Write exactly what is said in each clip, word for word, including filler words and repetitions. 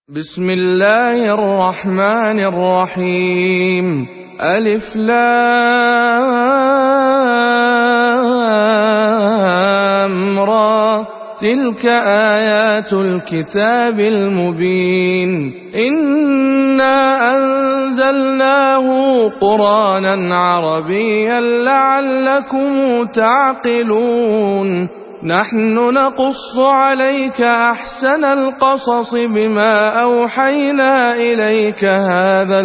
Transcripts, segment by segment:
بسم الله الرحمن الرحيم. ألف لام را، تلك آيات الكتاب المبين. إنا أنزلناه قرآنا عربيا لعلكم تعقلون. نحن نقص عليك أحسن القصص بما أوحينا إليك هذا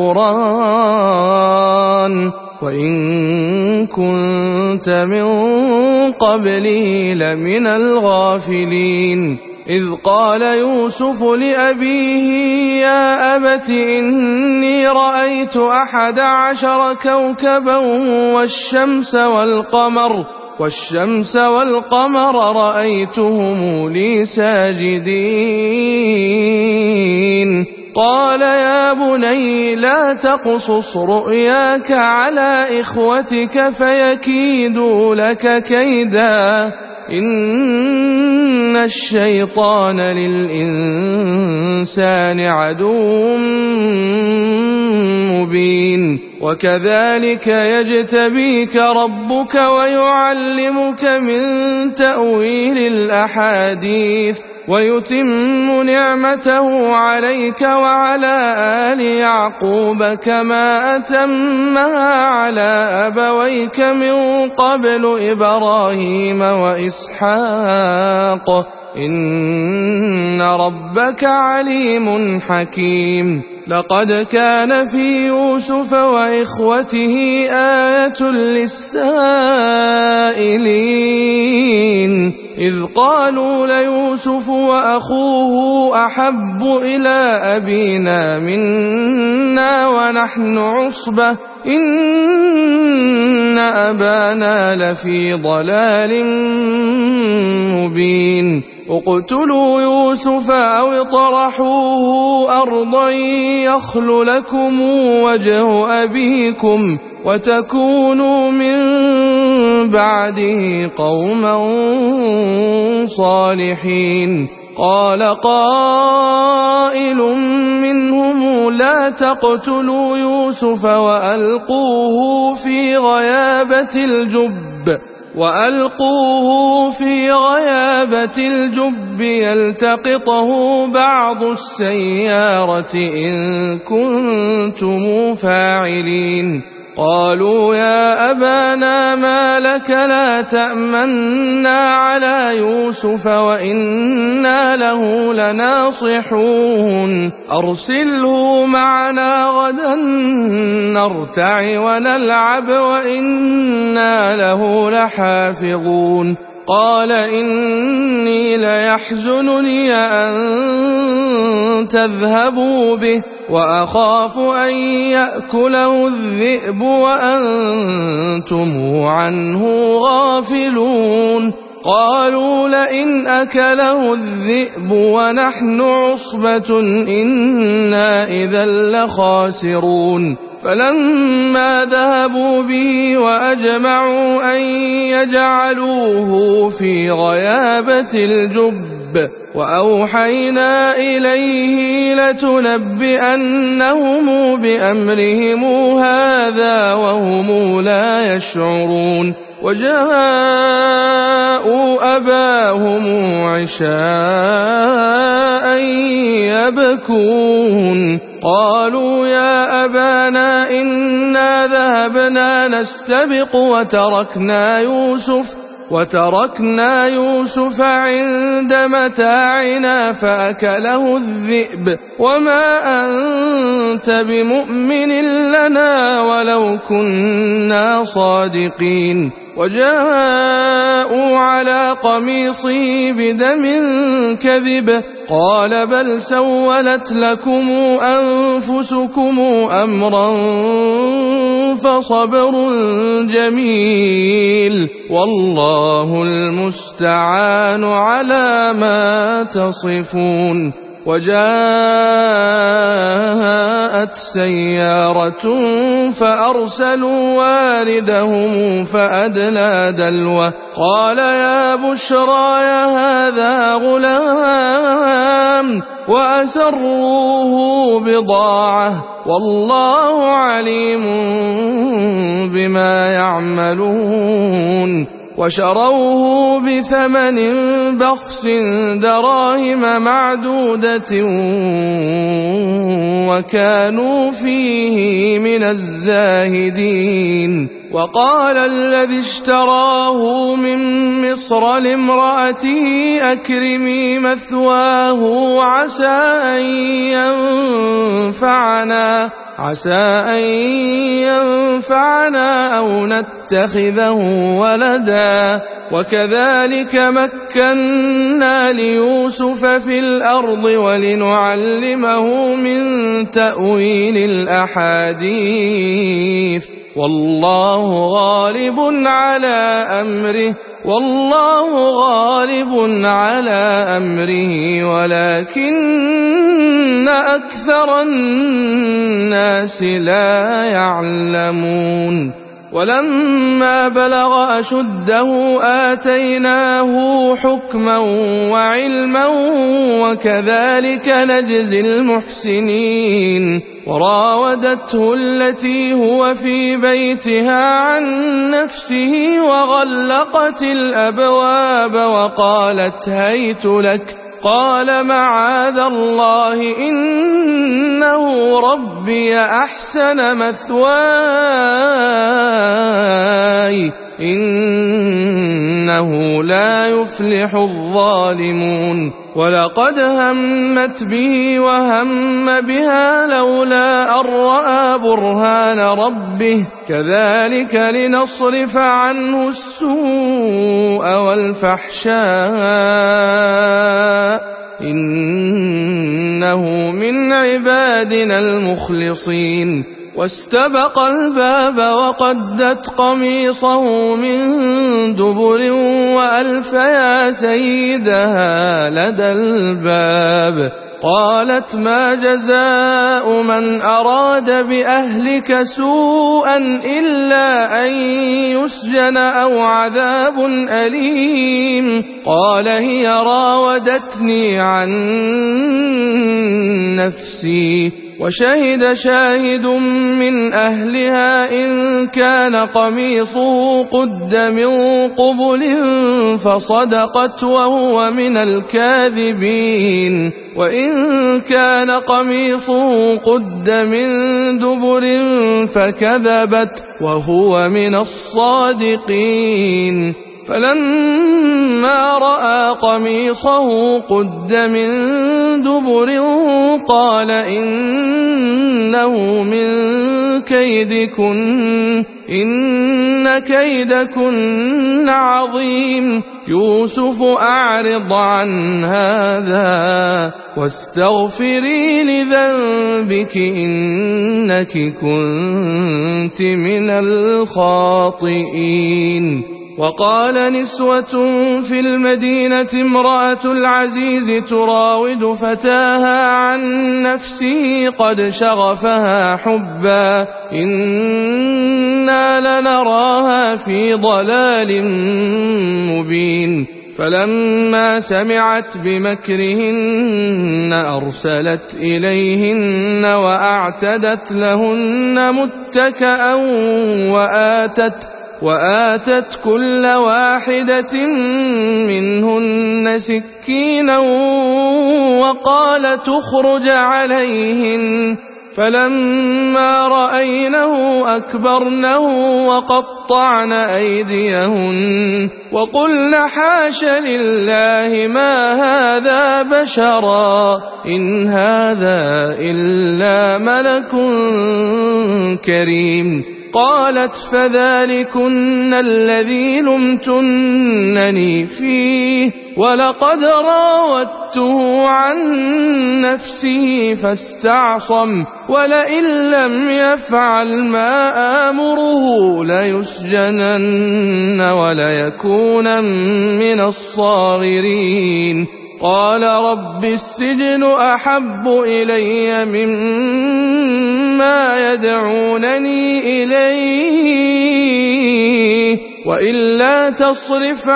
القرآن وإن كنت من قبله لمن الغافلين. إذ قال يوسف لأبيه يا أبت إني رأيت أحد عشر كوكبا والشمس والقمر والشمس والقمر رأيتهم لي ساجدين. قال يا بني لا تقصص رؤياك على إخوتك فيكيدوا لك كيدا، إن الشيطان للإنسان عدو مبين. وكذلك يجتبيك ربك ويعلمك من تأويل الأحاديث ويتم نعمته عليك وعلى آل يعقوب كما أتمها على أبويك من قبل إبراهيم وإسحاق، إن ربك عليم حكيم. لقد كان في يوسف وإخوته آية للسائلين إذ قالوا ليوسف وأخوه أحب إلى أبينا منا ونحن عصبة إن أبانا لفي ضلال مبين. اقتلوا يوسف أو اطرحوه أرضا يخل لكم وجه أبيكم وتكونوا من بعده قوما صالحين. قال قائل منهم لا تقتلوا يوسف وألقوه في غيابة الجب وألقوه في غيابة الجب يلتقطه بعض السيارة إن كنتم فاعلين. قالوا يا أبانا ما لك لا تأمنا على يوسف وإنا له لناصحون أرسله معنا غدا نرتع ونلعب وإنا له لحافظون. قال إني ليحزنني أن تذهبوا به وأخاف أن يأكله الذئب وأنتم عنه غافلون. قالوا لئن أكله الذئب ونحن عصبة إنا إذا لخاسرون. فلما ذهبوا به وأجمعوا أن يجعلوه في غيابة الجب وأوحينا إليه لتنبئنهم بأمرهم هذا وهم لا يشعرون. وجاءوا أباهم عشاء يبكون. قالوا يا أبانا إنا ذهبنا نستبق وتركنا يوسف وتركنا يوسف عند متاعنا فأكله الذئب وما أنت بمؤمن لنا ولو كنا صادقين. وجاءوا على قميصه بدم كذب قال بل سولت لكم أنفسكم أمرا فصبر جميل والله المستعان على ما تصفون. وجاءت سيارة فأرسلوا واردهم فأدلى دلوه قال يا بشرى يا هذا غلام وأسروه بضاعة والله عليم بما يعملون وشروه بثمن بخس دراهم معدودة وكانوا فيه من الزاهدين وقال الذي اشتراه من مصر لامرأته أكرمي مثواه عسى أن ينفعنا عسى أن ينفعنا أو نتخذه ولدا وكذلك مكنا ليوسف في الأرض ولنعلمه من تأويل الأحاديث والله غالب على أمره والله غالب على أمره ولكن أكثر الناس لا يعلمون ولما بلغ أشده آتيناه حكما وعلما وكذلك نجزي المحسنين وراودته التي هو في بيتها عن نفسه وغلقت الأبواب وقالت هيت لك قال معاذ الله إنه ربي أحسن مثواي إنه لا يفلح الظالمون ولقد همت به وهم بها لولا أن رأى برهان ربه كذلك لنصرف عنه السوء والفحشاء إنه من عبادنا المخلصين واستبق الباب وقدت قميصه من دبر وألف يا سيدها لدى الباب قالت ما جزاء من أراد بأهلك سوءا إلا أن يسجن أو عذاب أليم قال هي راودتني عن نفسي وشهد شاهد من أهلها إن كان قميصه قد من قبل فصدقت وهو من الكاذبين وإن كان قميصه قد من دبر فكذبت وهو من الصادقين فلما رأى قميصه قد من دبر قال إنه من كيدكن إن كيدكن عظيم يوسف أعرض عن هذا واستغفري لذنبك إنك كنت من الخاطئين وقال نسوة في المدينة امرأة العزيز تراود فتاها عن نفسه قد شغفها حبا إنا لنراها في ضلال مبين فلما سمعت بمكرهن أرسلت إليهن وأعتدت لهن متكأ وآتت وآتت كل واحدة منهن سكينا وقال تخرج عليهن فلما رأينه أكبرنه وقطعن أيديهن وقلن حاش لله ما هذا بشرا إن هذا إلا ملك كريم قالت فذلكن الذي لمتنني فيه ولقد راودته عن نفسه فاستعصم ولئن لم يفعل ما آمره ليسجنن وليكون من الصاغرين قال رب السجن أحب إلي مما يدعونني إليه وإلا تصرف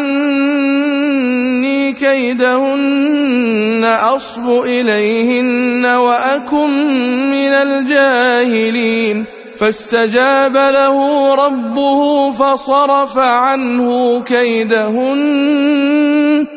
عني كيدهن أصب إليهن وأكن من الجاهلين فاستجاب له ربه فصرف عنه كيدهن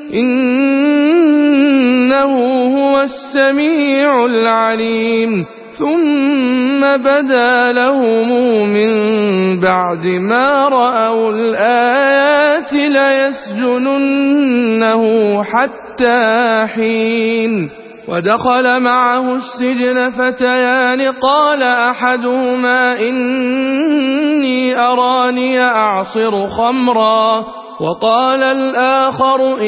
إنه هو السميع العليم ثم بدا لهم من بعد ما رأوا الآيات ليسجننه حتى حين ودخل معه السجن فتيان قال أحدهما إني أراني أعصر خمرا وقال الآخر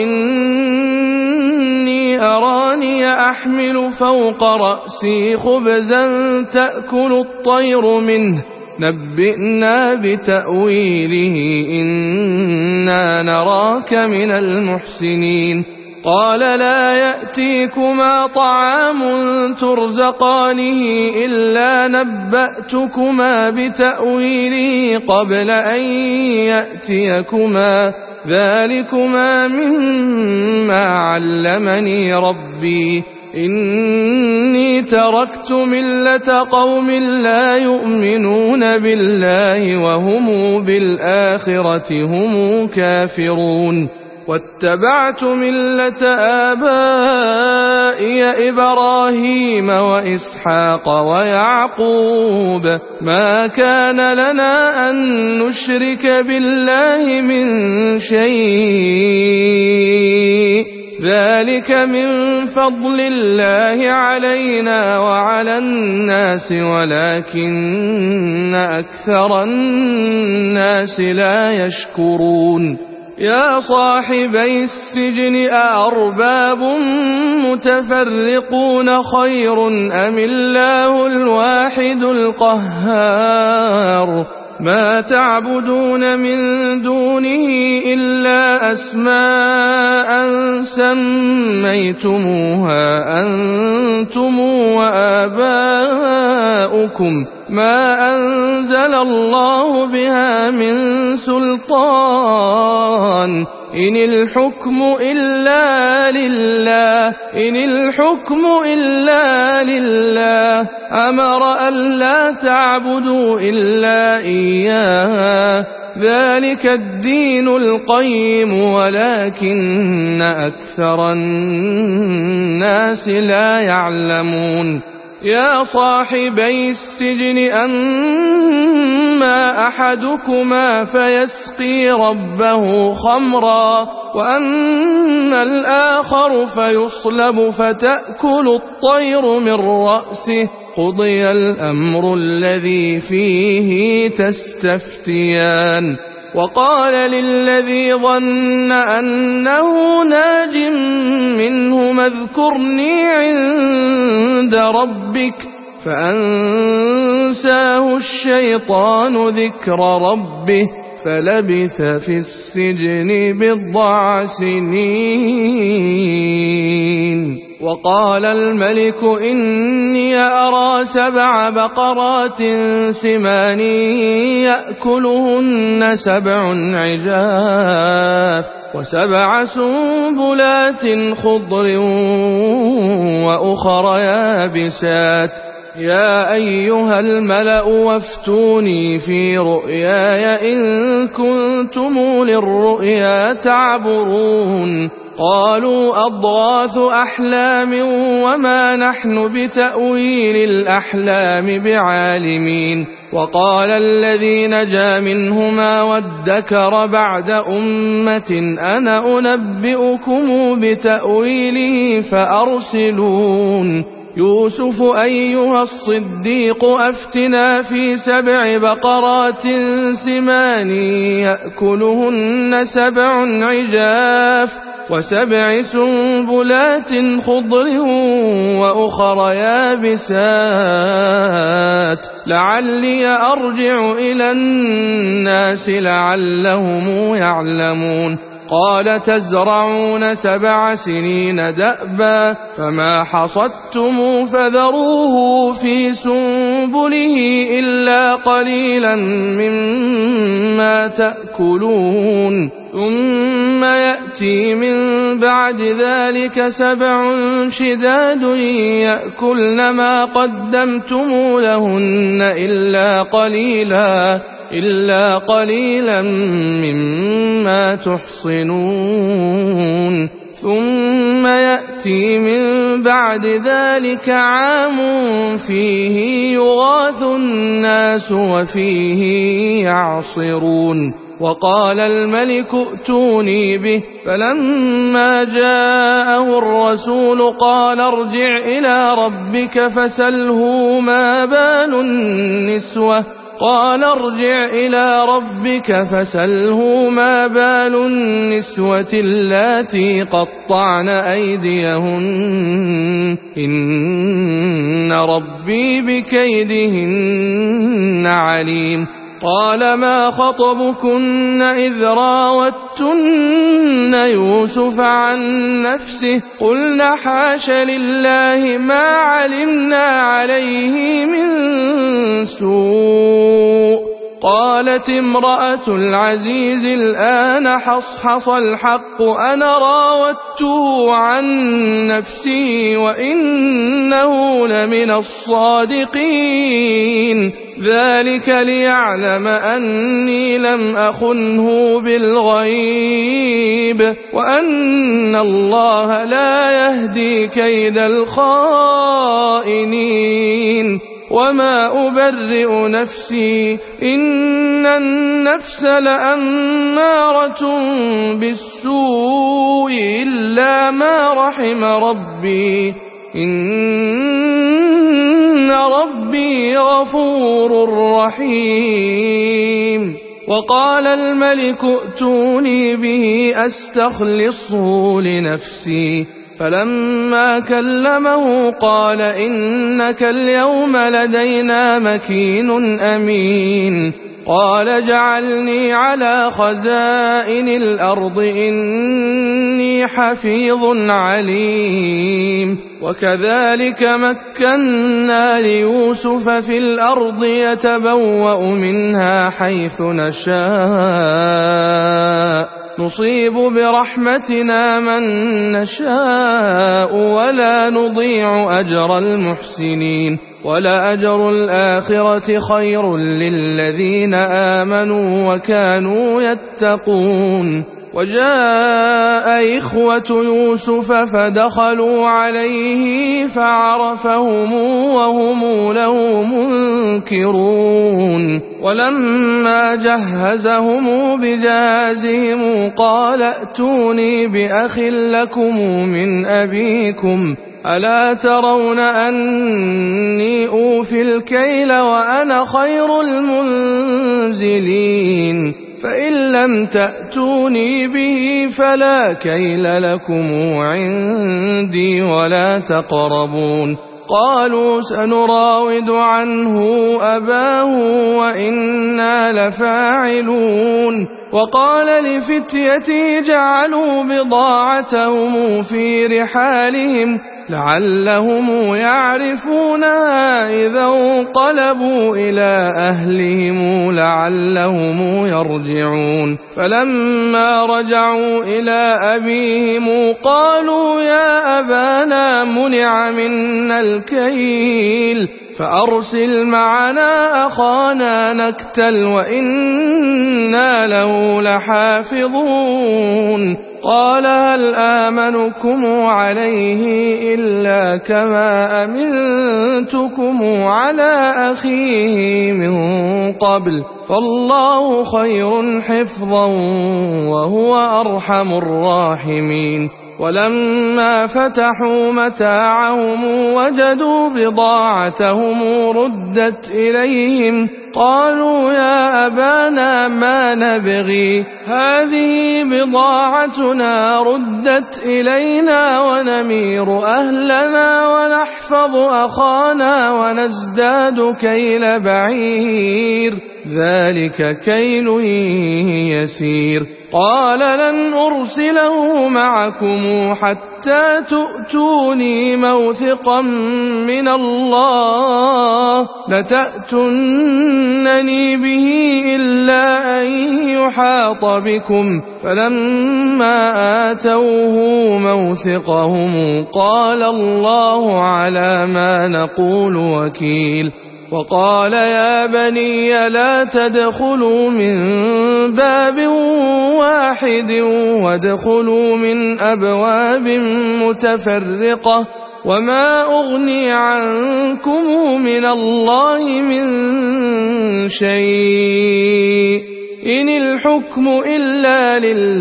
إني أراني أحمل فوق رأسي خبزا تأكل الطير منه نبئنا بتأويله إنا نراك من المحسنين قال لا يأتيكما طعام ترزقانه إلا نبأتكما بتأويله قبل أن يأتيكما ذلكما مما علمني ربي إني تركت ملة قوم لا يؤمنون بالله وهم بالآخرة هم كافرون واتبعت ملة آبائي إبراهيم وإسحاق ويعقوب ما كان لنا أن نشرك بالله من شيء ذلك من فضل الله علينا وعلى الناس ولكن أكثر الناس لا يشكرون يا صاحبي السجن أأرباب متفرقون خير أم الله الواحد القهار ما تعبدون من دونه إلا أسماء سميتموها أنتم وآباؤكم ما أنزل الله بها من سلطان إن الحكم إلا لله إن الحكم إلا لله أمر ألا تعبدوا إلا إياه ذلك الدين القيم ولكن أكثر الناس لا يعلمون يا صاحبي السجن أما أحدكما فيسقي ربه خمرا وأما الآخر فيصلب فتأكل الطير من رأسه قضي الأمر الذي فيه تستفتيان وقال للذي ظن أنه ناج منهما اذكرني عند ربك فأنساه الشيطان ذكر ربه فلبث في السجن بضع سنين وقال الملك إني أرى سبع بقرات سمان يأكلهن سبع عجاف وسبع سنبلات خضر وأخر يابسات يا أيها الملأ وافتوني في رؤياي إن كنتم للرؤيا تعبرون قالوا أضغاث أحلام وما نحن بتأويل الأحلام بعالمين وقال الذي نجا منهما وادكر بعد أمة أنا أنبئكم بتأويله فأرسلون يوسف أيها الصديق أفتنا في سبع بقرات سمان يأكلهن سبع عجاف وسبع سنبلات خضر وأخر يابسات لعلي أرجع إلى الناس لعلهم يعلمون قال تزرعون سبع سنين دأبا فما حصدتم فذروه في سنبله إلا قليلا مما تأكلون ثم يأتي من بعد ذلك سبع شداد يأكلن ما قدمتم لهن إلا قليلا إلا قليلا مما تحصنون ثم يأتي من بعد ذلك عام فيه يغاث الناس وفيه يعصرون وقال الملك ائتوني به فلما جاءه الرسول قال ارجع إلى ربك فسله ما بال النسوة قال ارجع إلى ربك فسله ما بال النسوة اللاتي قطعن أيديهن إن ربي بكيدهن عليم قال ما خطبكن إذ راوتن يوسف عن نفسه قلنا حاش لله ما علمنا عليه من سوء قالت امرأة العزيز الآن حصحص الحق أنا راودته عن نفسي وإنه لمن الصادقين ذلك ليعلم أني لم أخنه بالغيب وأن الله لا يهدي كيد الخائنين وما أبرئ نفسي إن النفس لأمارة بالسوء إلا ما رحم ربي إن ربي غفور رحيم وقال الملك ائتوني به أستخلصه لنفسي فلما كلمه قال إنك اليوم لدينا مكين أمين قال اجعلني على خزائن الأرض إني حفيظ عليم وكذلك مكنا ليوسف في الأرض يتبوأ منها حيث نشاء نصيب برحمتنا من نشاء ولا نضيع أجر المحسنين ولأجر الآخرة خير للذين آمنوا وكانوا يتقون وجاء إخوة يوسف فدخلوا عليه فعرفهم وهم له منكرون ولما جهزهم بجهازهم قال ائتوني بأخ لكم من أبيكم ألا ترون أني أوفي الكيل وأنا خير المنزلين فإن لم تأتوني به فلا كيل لكم عندي ولا تقربون قالوا سنراود عنه أباه وإنا لفاعلون وقال لفتيته جعلوا بضاعتهم في رحالهم لعلهم يعرفونها إذا انقلبوا إلى أهلهم لعلهم يرجعون فلما رجعوا إلى أبيهم قالوا يا أبانا منع منا الكيل فأرسل معنا أخانا نكتل وإنا له لحافظون قال هل آمنكم عليه إلا كما أمنتكم على أخيه من قبل فالله خير حفظا وهو أرحم الراحمين ولما فتحوا متاعهم وجدوا بضاعتهم ردت إليهم قالوا يا أبانا ما نبغي هذه بضاعتنا ردت إلينا ونمير أهلنا ونحفظ أخانا ونزداد كيل بعير ذلك كيل يسير قال لن أرسله معكم حتى تؤتوني موثقا من الله لتأتونني به إلا أن يحاط بكم. فلما آتوه موثقهم قال الله على ما نقول وكيل. وقال يا بني لا تدخلوا من باب واحد وادخلوا من أبواب متفرقة وما أغني عنكم من الله من شيء إن الحكم إلا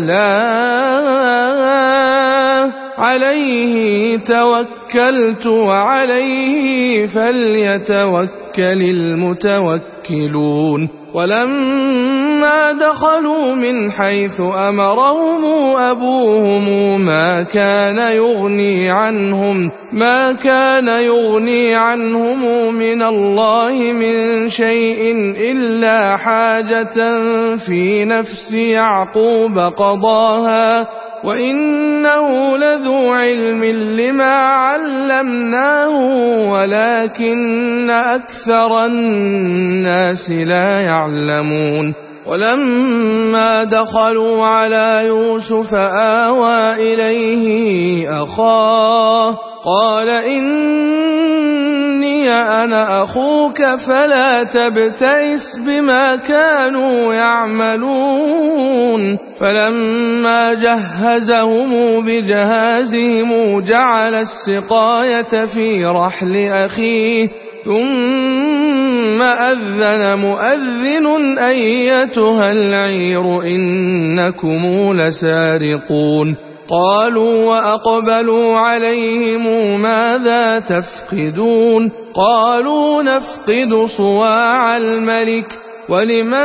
لله عليه توكلت وعليه فليتوكل المتوكلون. ولما دخلوا من حيث أمرهم أبوهم ما كان يغني عنهم ما كان يغني عنهم من الله من شيء إلا حاجة في نفس يعقوب قضاها وإنه لذو علم لما علمناه ولكن أكثر الناس لا يعلمون. ولما دخلوا على يوسف آوى إليه أخاه قال إني أنا أخوك فلا تبتئس بما كانوا يعملون. فلما جهزهم بجهازهم جعل السقاية في رحل أخيه ثم أذن مؤذن أيتها العير إنكم لسارقون. قالوا وأقبلوا عليهم ماذا تفقدون قالوا نفقد صواع الملك ولمن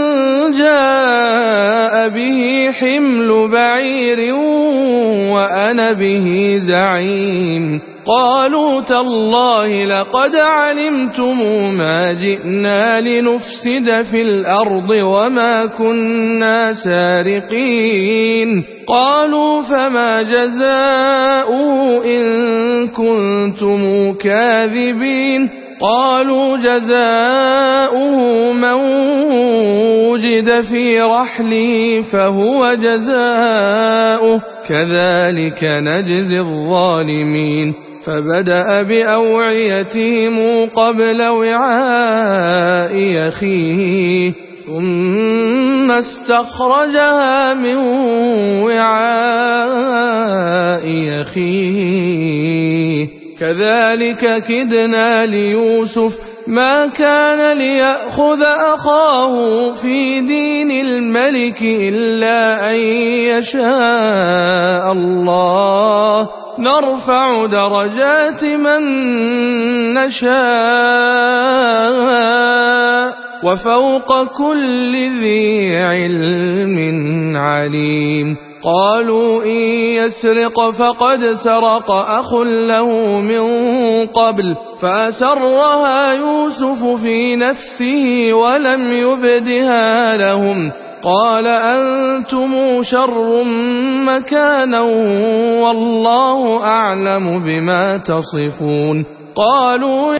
جاء به حمل بعير وأنا به زعيم. قالوا تالله لقد علمتم ما جئنا لنفسد في الأرض وما كنا سارقين. قالوا فما جزاؤه إن كنتم كاذبين. قالوا جزاؤه من وجد في رحله فهو جزاؤه كذلك نجزي الظالمين. فبدأ بأوعيتهم قبل وعاء أخيه ثم استخرجها من وعاء أخيه كذلك كدنا ليوسف ما كان ليأخذ أخاه في دين الملك إلا أن يشاء الله نرفع درجات من نشاء وفوق كل ذي علم عليم. قالوا إن يسرق فقد سرق أخ له من قبل فأسرها يوسف في نفسه ولم يبدها لهم. قال أنتم شر مكانا والله أعلم بما تصفون. قالوا